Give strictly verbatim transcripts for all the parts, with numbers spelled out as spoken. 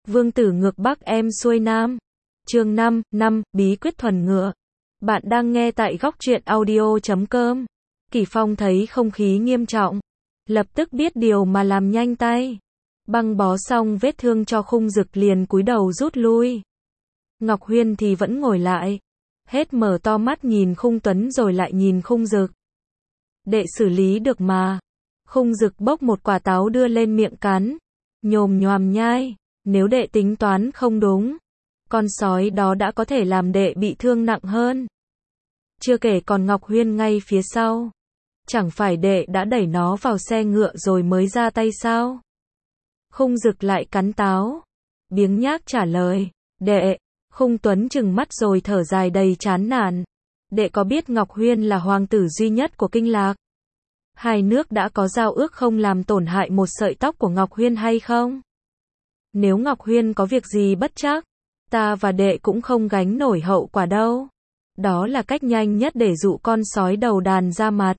Vương tử ngược Bắc em xuôi Nam. Chương năm, năm, bí quyết thuần ngựa. Bạn đang nghe tại góc truyện audio chấm com. Kỷ Phong thấy không khí nghiêm trọng, lập tức biết điều mà làm nhanh tay. Băng bó xong vết thương cho Khung Dực liền cúi đầu rút lui. Ngọc Huyên thì vẫn ngồi lại, hết mở to mắt nhìn Khung Tuấn rồi lại nhìn Khung Dực. Đệ xử lý được mà. Khung Dực bốc một quả táo đưa lên miệng cắn, nhồm nhoàm nhai. Nếu đệ tính toán không đúng, con sói đó đã có thể làm đệ bị thương nặng hơn. Chưa kể còn Ngọc Huyên ngay phía sau. Chẳng phải đệ đã đẩy nó vào xe ngựa rồi mới ra tay sao? Khung Dực lại cắn táo, biếng nhác trả lời, đệ. Khung Tuấn trừng mắt rồi thở dài đầy chán nản. Đệ có biết Ngọc Huyên là hoàng tử duy nhất của Kinh Lạc? Hai nước đã có giao ước không làm tổn hại một sợi tóc của Ngọc Huyên hay không? Nếu Ngọc Huyên có việc gì bất trắc, ta và đệ cũng không gánh nổi hậu quả đâu. Đó là cách nhanh nhất để dụ con sói đầu đàn ra mặt.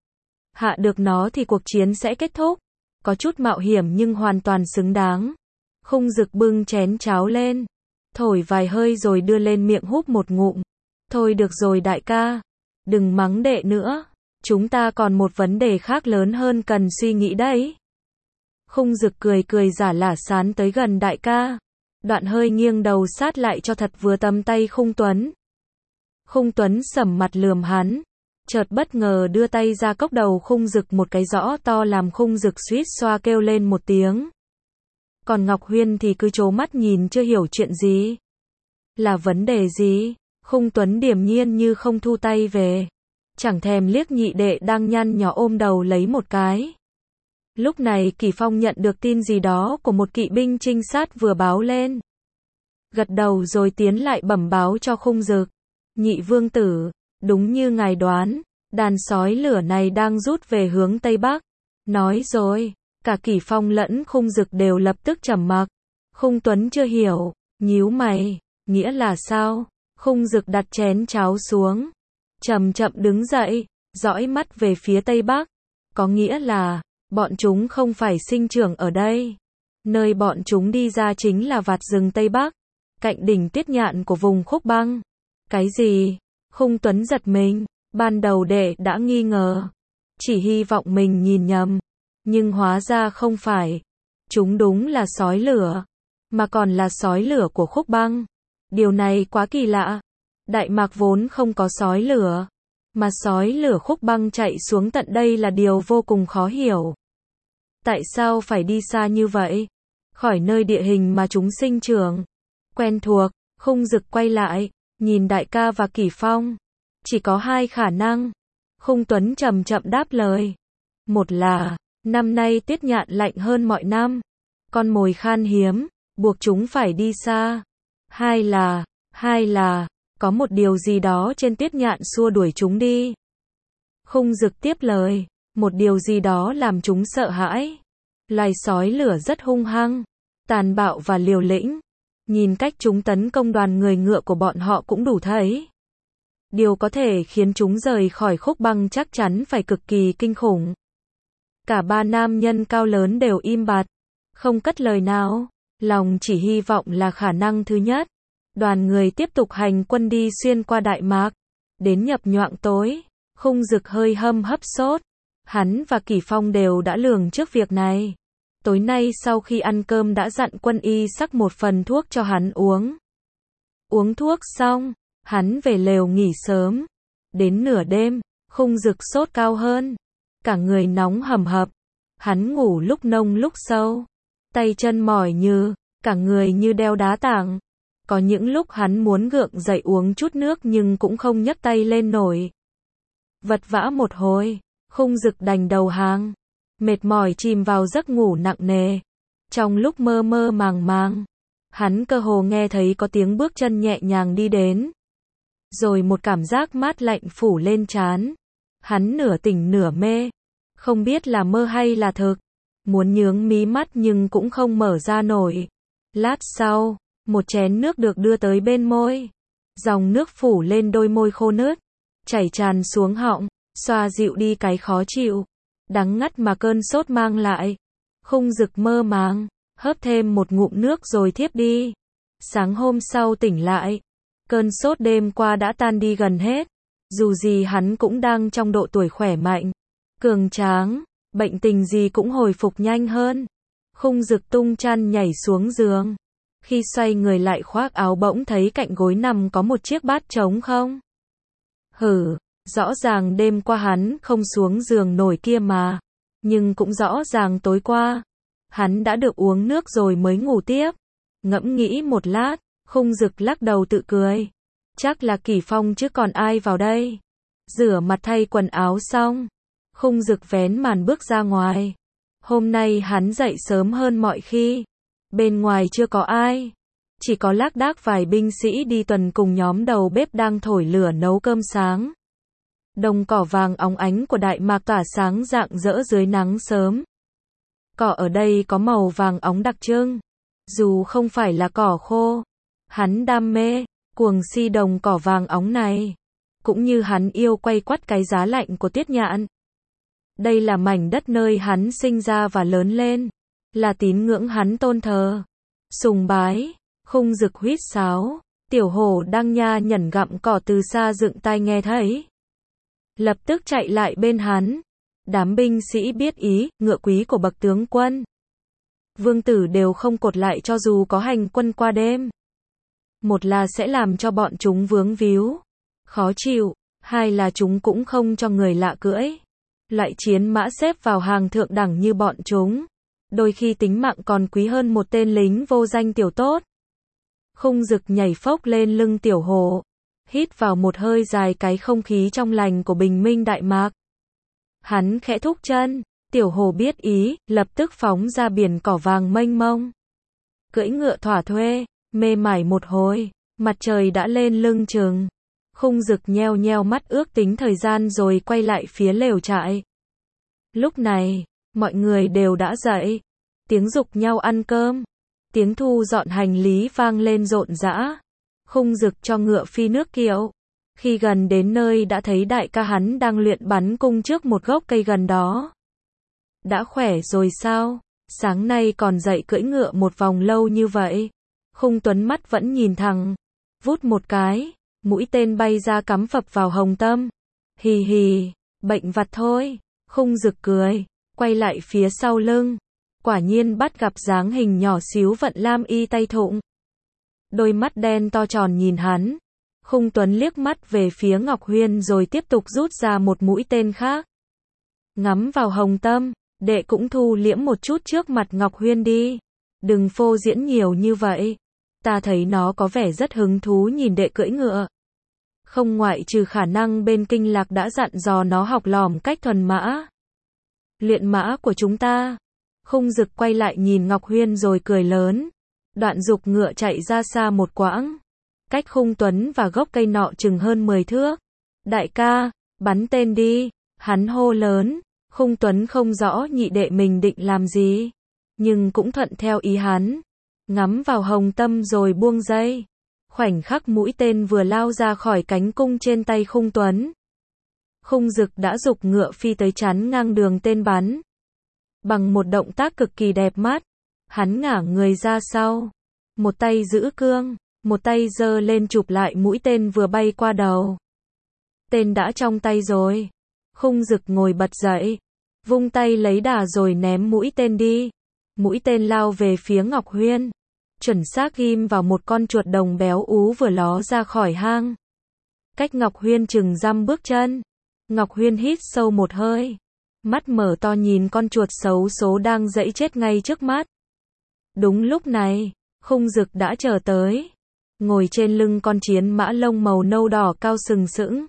Hạ được nó thì cuộc chiến sẽ kết thúc. Có chút mạo hiểm nhưng hoàn toàn xứng đáng. Khung Dực bưng chén cháo lên, thổi vài hơi rồi đưa lên miệng húp một ngụm. Thôi được rồi đại ca, đừng mắng đệ nữa. Chúng ta còn một vấn đề khác lớn hơn cần suy nghĩ đấy. Khung Dực cười cười giả lả sán tới gần đại ca. Đoạn hơi nghiêng đầu sát lại cho thật vừa tầm tay Khung Tuấn. Khung Tuấn sầm mặt lườm hắn, chợt bất ngờ đưa tay ra cốc đầu Khung Dực một cái rõ to làm Khung Dực suýt xoa kêu lên một tiếng. Còn Ngọc Huyên thì cứ trố mắt nhìn chưa hiểu chuyện gì. Là vấn đề gì? Khung Tuấn điềm nhiên như không thu tay về, chẳng thèm liếc nhị đệ đang nhăn nhó ôm đầu lấy một cái. Lúc này Kỷ Phong nhận được tin gì đó của một kỵ binh trinh sát vừa báo lên. Gật đầu rồi tiến lại bẩm báo cho Khung Dực. Nhị vương tử, đúng như ngài đoán, đàn sói lửa này đang rút về hướng Tây Bắc. Nói rồi, cả Kỷ Phong lẫn Khung Dực đều lập tức trầm mặc. Khung Tuấn chưa hiểu, nhíu mày, nghĩa là sao? Khung Dực đặt chén cháo xuống, chậm chậm đứng dậy, dõi mắt về phía Tây Bắc. Có nghĩa là, bọn chúng không phải sinh trưởng ở đây. Nơi bọn chúng đi ra chính là vạt rừng Tây Bắc, cạnh đỉnh Tuyết Nhạn của vùng Khúc Băng. Cái gì? Khung Tuấn giật mình, ban đầu đệ đã nghi ngờ, chỉ hy vọng mình nhìn nhầm, nhưng hóa ra không phải. Chúng đúng là sói lửa, mà còn là sói lửa của Khúc Băng. Điều này quá kỳ lạ. Đại Mạc vốn không có sói lửa, mà sói lửa Khúc Băng chạy xuống tận đây là điều vô cùng khó hiểu. Tại sao phải đi xa như vậy? Khỏi nơi địa hình mà chúng sinh trưởng quen thuộc. Khung Dực quay lại, nhìn đại ca và Kỷ Phong. Chỉ có hai khả năng. Khung Tuấn chậm chậm đáp lời. Một là, năm nay Tuyết Nhạn lạnh hơn mọi năm, con mồi khan hiếm, buộc chúng phải đi xa. Hai là, hai là, có một điều gì đó trên Tuyết Nhạn xua đuổi chúng đi. Khung Dực tiếp lời, một điều gì đó làm chúng sợ hãi. Loài sói lửa rất hung hăng, tàn bạo và liều lĩnh. Nhìn cách chúng tấn công đoàn người ngựa của bọn họ cũng đủ thấy. Điều có thể khiến chúng rời khỏi Khúc Băng chắc chắn phải cực kỳ kinh khủng. Cả ba nam nhân cao lớn đều im bặt, không cất lời nào. Lòng chỉ hy vọng là khả năng thứ nhất. Đoàn người tiếp tục hành quân đi xuyên qua Đại Mạc, đến nhập nhoạng tối. Khung Dực hơi hâm hấp sốt. Hắn và Kỷ Phong đều đã lường trước việc này. Tối nay sau khi ăn cơm đã dặn quân y sắc một phần thuốc cho hắn uống. Uống thuốc xong, hắn về lều nghỉ sớm. Đến nửa đêm, Khung Dực sốt cao hơn, cả người nóng hầm hập. Hắn ngủ lúc nông lúc sâu, tay chân mỏi như, cả người như đeo đá tảng. Có những lúc hắn muốn gượng dậy uống chút nước nhưng cũng không nhấc tay lên nổi. Vật vã một hồi, Khung Dực đành đầu hàng, mệt mỏi chìm vào giấc ngủ nặng nề. Trong lúc mơ mơ màng màng, hắn cơ hồ nghe thấy có tiếng bước chân nhẹ nhàng đi đến. Rồi một cảm giác mát lạnh phủ lên trán. Hắn nửa tỉnh nửa mê, không biết là mơ hay là thực. Muốn nhướng mí mắt nhưng cũng không mở ra nổi. Lát sau, một chén nước được đưa tới bên môi. Dòng nước phủ lên đôi môi khô nứt, chảy tràn xuống họng, xoa dịu đi cái khó chịu, đắng ngắt mà cơn sốt mang lại. Khung Dực mơ màng, hớp thêm một ngụm nước rồi thiếp đi. Sáng hôm sau tỉnh lại, cơn sốt đêm qua đã tan đi gần hết. Dù gì hắn cũng đang trong độ tuổi khỏe mạnh, cường tráng, bệnh tình gì cũng hồi phục nhanh hơn. Khung Dực tung chăn nhảy xuống giường. Khi xoay người lại khoác áo bỗng thấy cạnh gối nằm có một chiếc bát trống không. Hử, rõ ràng đêm qua hắn không xuống giường nổi kia mà. Nhưng cũng rõ ràng tối qua, hắn đã được uống nước rồi mới ngủ tiếp. Ngẫm nghĩ một lát, Khung Dực lắc đầu tự cười. Chắc là Kỷ Phong chứ còn ai vào đây. Rửa mặt thay quần áo xong, Khung Dực vén màn bước ra ngoài. Hôm nay hắn dậy sớm hơn mọi khi. Bên ngoài chưa có ai. Chỉ có lác đác vài binh sĩ đi tuần cùng nhóm đầu bếp đang thổi lửa nấu cơm sáng. Đồng cỏ vàng óng ánh của Đại Mạc tỏa sáng rạng rỡ dưới nắng sớm. Cỏ ở đây có màu vàng óng đặc trưng. Dù không phải là cỏ khô, hắn đam mê, cuồng si đồng cỏ vàng óng này. Cũng như hắn yêu quay quắt cái giá lạnh của Tiết Nhạn. Đây là mảnh đất nơi hắn sinh ra và lớn lên. Là tín ngưỡng hắn tôn thờ. Sùng bái, Khung Dực huýt sáo. Tiểu hổ đang nha nhẩn gặm cỏ từ xa dựng tai nghe thấy. Lập tức chạy lại bên hắn. Đám binh sĩ biết ý, ngựa quý của bậc tướng quân. Vương tử đều không cột lại cho dù có hành quân qua đêm. Một là sẽ làm cho bọn chúng vướng víu, khó chịu. Hai là chúng cũng không cho người lạ cưỡi. Loại chiến mã xếp vào hàng thượng đẳng như bọn chúng. Đôi khi tính mạng còn quý hơn một tên lính vô danh tiểu tốt. Khung Dực nhảy phốc lên lưng tiểu hổ. Hít vào một hơi dài cái không khí trong lành của bình minh Đại Mạc. Hắn khẽ thúc chân. Tiểu hổ biết ý, lập tức phóng ra biển cỏ vàng mênh mông. Cưỡi ngựa thỏa thuê, mê mải một hồi, mặt trời đã lên lưng chừng. Khung Dực nheo nheo mắt ước tính thời gian rồi quay lại phía lều trại. Lúc này, mọi người đều đã dậy. Tiếng giục nhau ăn cơm. Tiếng thu dọn hành lý vang lên rộn rã. Khung Dực cho ngựa phi nước kiệu. Khi gần đến nơi đã thấy đại ca hắn đang luyện bắn cung trước một gốc cây gần đó. Đã khỏe rồi sao? Sáng nay còn dậy cưỡi ngựa một vòng lâu như vậy. Khung Tuấn mắt vẫn nhìn thẳng. Vút một cái, mũi tên bay ra cắm phập vào hồng tâm. Hì hì, bệnh vặt thôi. Khung Dực cười, quay lại phía sau lưng. Quả nhiên bắt gặp dáng hình nhỏ xíu Vận Lam y tay thụng. Đôi mắt đen to tròn nhìn hắn. Khung Tuấn liếc mắt về phía Ngọc Huyên rồi tiếp tục rút ra một mũi tên khác. Ngắm vào hồng tâm, đệ cũng thu liễm một chút trước mặt Ngọc Huyên đi. Đừng phô diễn nhiều như vậy. Ta thấy nó có vẻ rất hứng thú nhìn đệ cưỡi ngựa. Không ngoại trừ khả năng bên Kinh Lạc đã dặn dò nó học lỏm cách thuần mã. Luyện mã của chúng ta. Khung Dực quay lại nhìn Ngọc Huyên rồi cười lớn. Đoạn giục ngựa chạy ra xa một quãng. Cách Khung Tuấn và gốc cây nọ chừng hơn mười thước. Đại ca, bắn tên đi. Hắn hô lớn. Khung Tuấn không rõ nhị đệ mình định làm gì. Nhưng cũng thuận theo ý hắn. Ngắm vào hồng tâm rồi buông dây. Khoảnh khắc mũi tên vừa lao ra khỏi cánh cung trên tay Khung Tuấn. Khung Dực đã giục ngựa phi tới chắn ngang đường tên bắn. Bằng một động tác cực kỳ đẹp mắt, hắn ngả người ra sau. Một tay giữ cương, một tay giơ lên chụp lại mũi tên vừa bay qua đầu. Tên đã trong tay rồi. Khung Dực ngồi bật dậy, vung tay lấy đà rồi ném mũi tên đi. Mũi tên lao về phía Ngọc Huyên, chuẩn xác ghim vào một con chuột đồng béo ú vừa ló ra khỏi hang. Cách Ngọc Huyên chừng dăm bước chân. Ngọc Huyên hít sâu một hơi, mắt mở to nhìn con chuột xấu số đang giãy chết ngay trước mắt. Đúng lúc này, Khung Dực đã chờ tới, ngồi trên lưng con chiến mã lông màu nâu đỏ cao sừng sững.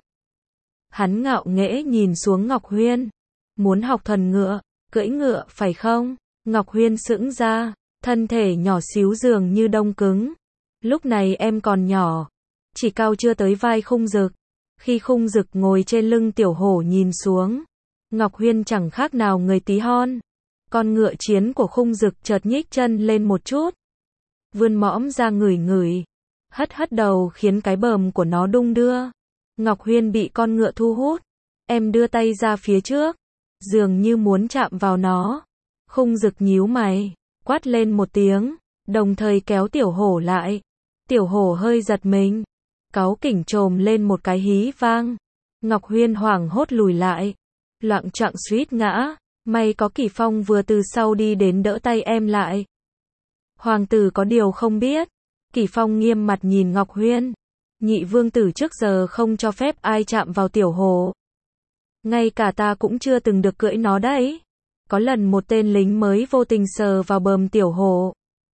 Hắn ngạo nghễ nhìn xuống Ngọc Huyên. Muốn học thuần ngựa, cưỡi ngựa phải không? Ngọc Huyên sững ra, thân thể nhỏ xíu dường như đông cứng. Lúc này em còn nhỏ, chỉ cao chưa tới vai Khung Dực. Khi Khung Dực ngồi trên lưng tiểu hổ nhìn xuống, Ngọc Huyên chẳng khác nào người tí hon. Con ngựa chiến của Khung Dực chợt nhích chân lên một chút, vươn mõm ra ngửi ngửi, hất hất đầu khiến cái bờm của nó đung đưa. Ngọc Huyên bị con ngựa thu hút, em đưa tay ra phía trước, dường như muốn chạm vào nó. Khung Dực nhíu mày, quát lên một tiếng, đồng thời kéo Tiểu Hổ lại. Tiểu Hổ hơi giật mình, cáu kỉnh trồm lên một cái hí vang. Ngọc Huyên hoảng hốt lùi lại, loạng choạng suýt ngã, may có Kỷ Phong vừa từ sau đi đến đỡ tay em lại. Hoàng tử có điều không biết, Kỷ Phong nghiêm mặt nhìn Ngọc Huyên, nhị vương tử trước giờ không cho phép ai chạm vào Tiểu Hổ. Ngay cả ta cũng chưa từng được cưỡi nó đấy. Có lần một tên lính mới vô tình sờ vào bờm Tiểu Hổ.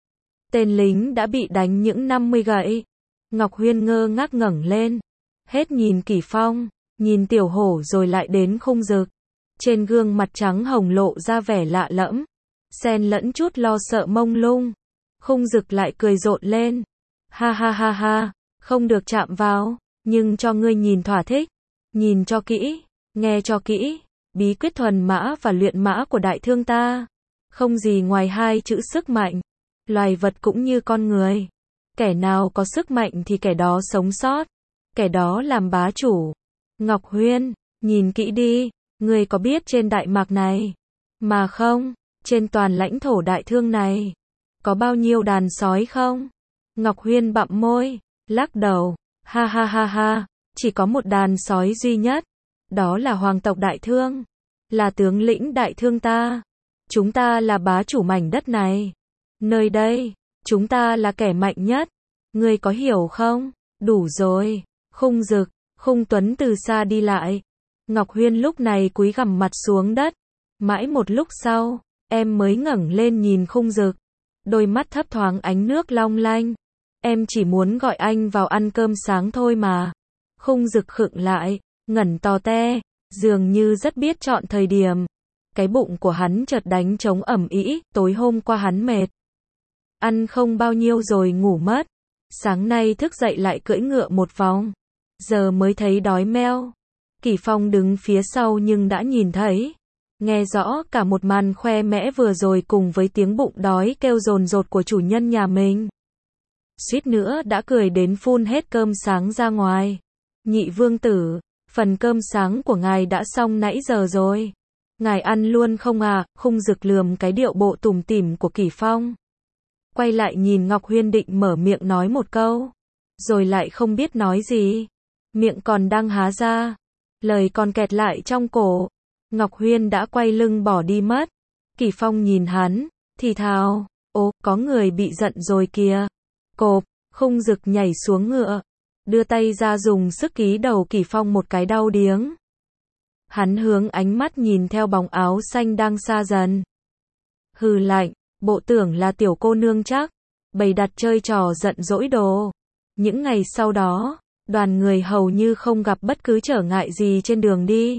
Tên lính đã bị đánh những năm mươi gậy. Ngọc Huyên ngơ ngác ngẩng lên, hết nhìn Kỷ Phong, nhìn Tiểu Hổ rồi lại đến Khung Dực. Trên gương mặt trắng hồng lộ ra vẻ lạ lẫm, xen lẫn chút lo sợ mông lung. Khung Dực lại cười rộ lên. Ha ha ha ha, không được chạm vào, nhưng cho ngươi nhìn thỏa thích. Nhìn cho kỹ, nghe cho kỹ, bí quyết thuần mã và luyện mã của đại thương ta. Không gì ngoài hai chữ sức mạnh. Loài vật cũng như con người. Kẻ nào có sức mạnh thì kẻ đó sống sót. Kẻ đó làm bá chủ. Ngọc Huyên, nhìn kỹ đi, ngươi có biết trên Đại Mạc này, mà không, trên toàn lãnh thổ đại thương này, có bao nhiêu đàn sói không? Ngọc Huyên bặm môi, lắc đầu, ha ha ha ha, chỉ có một đàn sói duy nhất, đó là hoàng tộc đại thương, là tướng lĩnh đại thương ta. Chúng ta là bá chủ mảnh đất này. Nơi đây, chúng ta là kẻ mạnh nhất. Ngươi có hiểu không? Đủ rồi. Khung Dực, Khung Tuấn từ xa đi lại. Ngọc Huyên lúc này cúi gằm mặt xuống đất. Mãi một lúc sau, em mới ngẩng lên nhìn Khung Dực. Đôi mắt thấp thoáng ánh nước long lanh. Em chỉ muốn gọi anh vào ăn cơm sáng thôi mà. Khung Dực khựng lại, ngẩn to te, dường như rất biết chọn thời điểm. Cái bụng của hắn chợt đánh trống ầm ĩ, tối hôm qua hắn mệt. Ăn không bao nhiêu rồi ngủ mất. Sáng nay thức dậy lại cưỡi ngựa một vòng. Giờ mới thấy đói meo. Kỷ Phong đứng phía sau nhưng đã nhìn thấy, nghe rõ cả một màn khoe mẽ vừa rồi cùng với tiếng bụng đói kêu dồn dột của chủ nhân nhà mình. Suýt nữa đã cười đến phun hết cơm sáng ra ngoài. Nhị vương tử, phần cơm sáng của ngài đã xong nãy giờ rồi. Ngài ăn luôn không à? Khung Dực lườm cái điệu bộ tủm tỉm của Kỷ Phong. Quay lại nhìn Ngọc Huyên định mở miệng nói một câu, rồi lại không biết nói gì. Miệng còn đang há ra, lời còn kẹt lại trong cổ. Ngọc Huyên đã quay lưng bỏ đi mất. Kỷ Phong nhìn hắn, thì thào, ố, có người bị giận rồi kìa. Cộp, Khung Dực nhảy xuống ngựa, đưa tay ra dùng sức ký đầu Kỷ Phong một cái đau điếng. Hắn hướng ánh mắt nhìn theo bóng áo xanh đang xa dần. Hừ lạnh, bộ tưởng là tiểu cô nương chắc, bày đặt chơi trò giận dỗi đồ. Những ngày sau đó, đoàn người hầu như không gặp bất cứ trở ngại gì trên đường đi.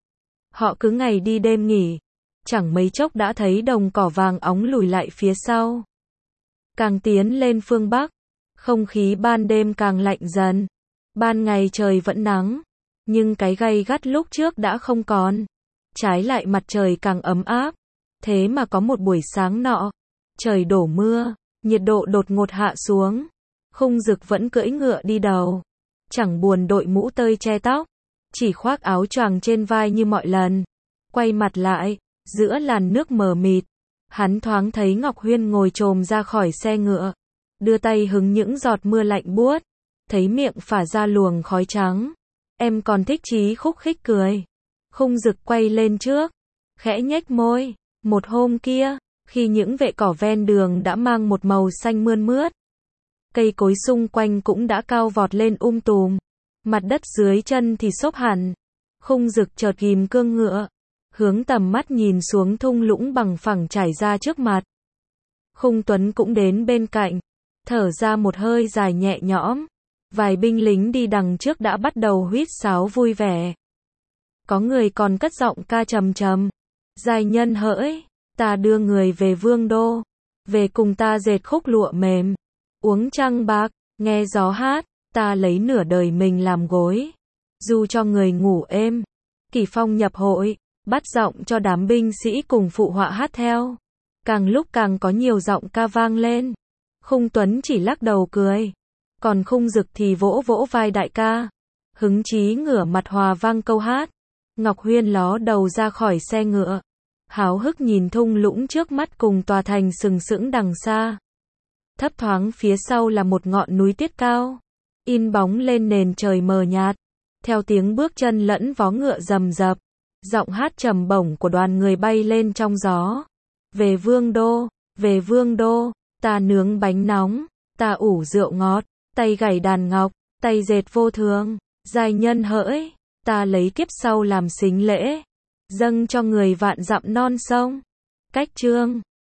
Họ cứ ngày đi đêm nghỉ, chẳng mấy chốc đã thấy đồng cỏ vàng óng lùi lại phía sau. Càng tiến lên phương Bắc, không khí ban đêm càng lạnh dần. Ban ngày trời vẫn nắng, nhưng cái gay gắt lúc trước đã không còn. Trái lại mặt trời càng ấm áp. Thế mà có một buổi sáng nọ, trời đổ mưa, nhiệt độ đột ngột hạ xuống. Khung Dực vẫn cưỡi ngựa đi đầu, chẳng buồn đội mũ tơi che tóc, chỉ khoác áo choàng trên vai như mọi lần. Quay mặt lại, giữa làn nước mờ mịt, hắn thoáng thấy Ngọc Huyên ngồi chồm ra khỏi xe ngựa, đưa tay hứng những giọt mưa lạnh buốt, thấy miệng phả ra luồng khói trắng. Em còn thích chí khúc khích cười. Khung Dực quay lên trước, khẽ nhếch môi. Một hôm kia, khi những vệ cỏ ven đường đã mang một màu xanh mơn mướt, cây cối xung quanh cũng đã cao vọt lên um tùm, mặt đất dưới chân thì xốp hẳn. Khung Dực chợt ghim cương ngựa, hướng tầm mắt nhìn xuống thung lũng bằng phẳng trải ra trước mặt. Khung Tuấn cũng đến bên cạnh, thở ra một hơi dài nhẹ nhõm. Vài binh lính đi đằng trước đã bắt đầu huýt sáo vui vẻ. Có người còn cất giọng ca trầm trầm. Giai nhân hỡi, ta đưa người về vương đô, về cùng ta dệt khúc lụa mềm, uống trăng bạc, nghe gió hát, ta lấy nửa đời mình làm gối, dù cho người ngủ êm. Kỷ Phong nhập hội, bắt giọng cho đám binh sĩ cùng phụ họa hát theo. Càng lúc càng có nhiều giọng ca vang lên. Khung Tuấn chỉ lắc đầu cười, còn Khung Dực thì vỗ vỗ vai đại ca, hứng chí ngửa mặt hòa vang câu hát. Ngọc Huyên ló đầu ra khỏi xe ngựa, háo hức nhìn thung lũng trước mắt cùng tòa thành sừng sững đằng xa. Thấp thoáng phía sau là một ngọn núi tuyết cao, in bóng lên nền trời mờ nhạt. Theo tiếng bước chân lẫn vó ngựa rầm rập, giọng hát trầm bổng của đoàn người bay lên trong gió. Về Vương đô, về Vương đô, ta nướng bánh nóng, ta ủ rượu ngọt, tay gảy đàn ngọc, tay dệt vô thường, giai nhân hỡi, ta lấy kiếp sau làm sính lễ, dâng cho người vạn dặm non sông. Cách chương